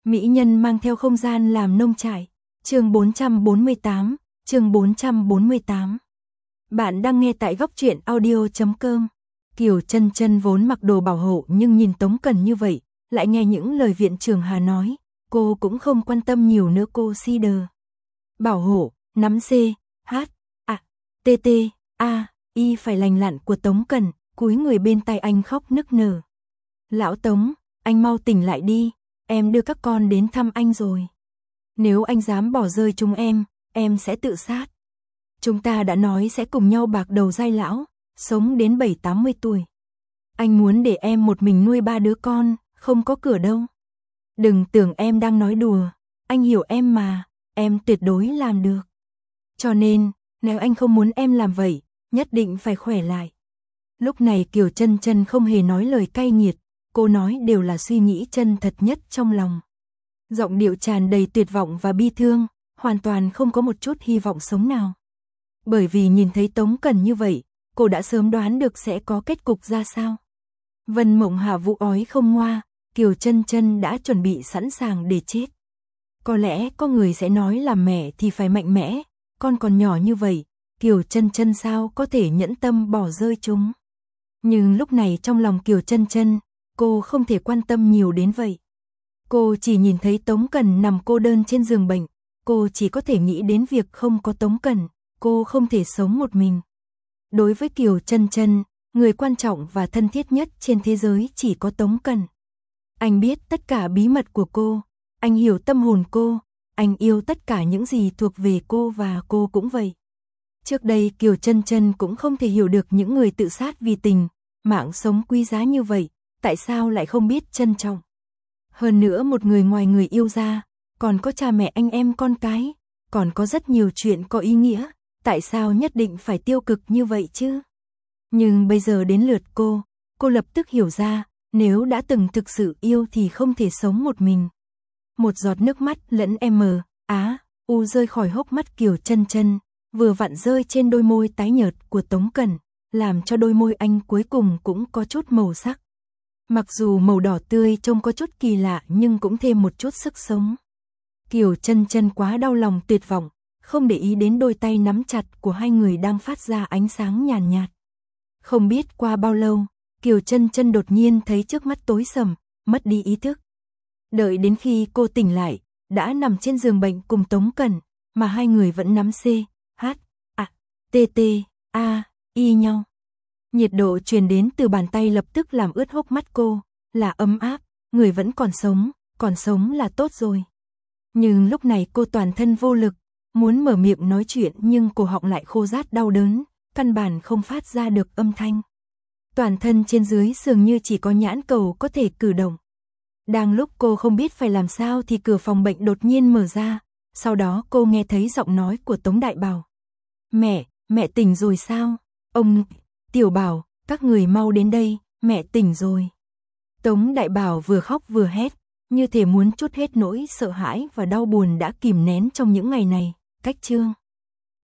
Mỹ nhân mang theo không gian làm nông trại. Chương 448, chương 448. Bạn đang nghe tại góc truyện audio.com. Kiều Chân Chân vốn mặc đồ bảo hộ nhưng nhìn Tống Cần như vậy, lại nghe những lời viện trưởng Hà nói, cô cũng không quan tâm nhiều nữa. Cô si đờ. Bảo hộ, nắm C, H, A, T T, A, Y phải lành lặn của Tống Cần, cúi người bên tai anh khóc nức nở. Lão Tống, anh mau tỉnh lại đi, em đưa các con đến thăm anh rồi. Nếu anh dám bỏ rơi chúng em sẽ tự sát. Chúng ta đã nói sẽ cùng nhau bạc đầu giai lão, sống đến 70-80 tuổi. Anh muốn để em một mình nuôi 3 đứa con, không có cửa đâu. Đừng tưởng em đang nói đùa, anh hiểu em mà, em tuyệt đối làm được. Cho nên, nếu anh không muốn em làm vậy, nhất định phải khỏe lại. Lúc này Kiều Chân Chân không hề nói lời cay nghiệt, cô nói đều là suy nghĩ chân thật nhất trong lòng. Giọng điệu tràn đầy tuyệt vọng và bi thương, hoàn toàn không có một chút hy vọng sống nào. Bởi vì nhìn thấy Tống Cần như vậy, cô đã sớm đoán được sẽ có kết cục ra sao. Vân Mộng Hạ vụ ói không ngoa, Kiều Chân Chân đã chuẩn bị sẵn sàng để chết. Có lẽ có người sẽ nói làm mẹ thì phải mạnh mẽ, con còn nhỏ như vậy, Kiều Chân Chân sao có thể nhẫn tâm bỏ rơi chúng. Nhưng lúc này trong lòng Kiều Chân Chân, cô không thể quan tâm nhiều đến vậy. Cô chỉ nhìn thấy Tống Cần nằm cô đơn trên giường bệnh, cô chỉ có thể nghĩ đến việc không có Tống Cần, cô không thể sống một mình. Đối với Kiều Chân Chân, người quan trọng và thân thiết nhất trên thế giới chỉ có Tống Cần. Anh biết tất cả bí mật của cô, anh hiểu tâm hồn cô, anh yêu tất cả những gì thuộc về cô và cô cũng vậy. Trước đây Kiều Chân Chân cũng không thể hiểu được những người tự sát vì tình, mạng sống quý giá như vậy, tại sao lại không biết trân trọng. Hơn nữa một người ngoài người yêu ra, còn có cha mẹ anh em con cái, còn có rất nhiều chuyện có ý nghĩa, tại sao nhất định phải tiêu cực như vậy chứ? Nhưng bây giờ đến lượt cô lập tức hiểu ra, nếu đã từng thực sự yêu thì không thể sống một mình. Một giọt nước mắt lẫn U rơi khỏi hốc mắt Kiều Chân Chân, vừa vặn rơi trên đôi môi tái nhợt của Tống Cần, làm cho đôi môi anh cuối cùng cũng có chút màu sắc. Mặc dù màu đỏ tươi trông có chút kỳ lạ nhưng cũng thêm một chút sức sống. Kiều Chân Chân quá đau lòng tuyệt vọng, không để ý đến đôi tay nắm chặt của hai người đang phát ra ánh sáng nhàn nhạt. Không biết qua bao lâu, Kiều Chân Chân đột nhiên thấy trước mắt tối sầm, mất đi ý thức. Đợi đến khi cô tỉnh lại, đã nằm trên giường bệnh cùng Tống Cần, mà hai người vẫn nắm C, H, A, T T, A, Y nhau. Nhiệt độ truyền đến từ bàn tay lập tức làm ướt hốc mắt cô, là ấm áp, người vẫn còn sống là tốt rồi. Nhưng lúc này cô toàn thân vô lực, muốn mở miệng nói chuyện nhưng cổ họng lại khô rát đau đớn, căn bản không phát ra được âm thanh. Toàn thân trên dưới dường như chỉ có nhãn cầu có thể cử động. Đang lúc cô không biết phải làm sao thì cửa phòng bệnh đột nhiên mở ra, sau đó cô nghe thấy giọng nói của Tống Đại Bảo. Mẹ tỉnh rồi sao? Ông, Tiểu Bảo, các người mau đến đây, mẹ tỉnh rồi. Tống Đại Bảo vừa khóc vừa hét, như thể muốn trút hết nỗi sợ hãi và đau buồn đã kìm nén trong những ngày này. Cách chương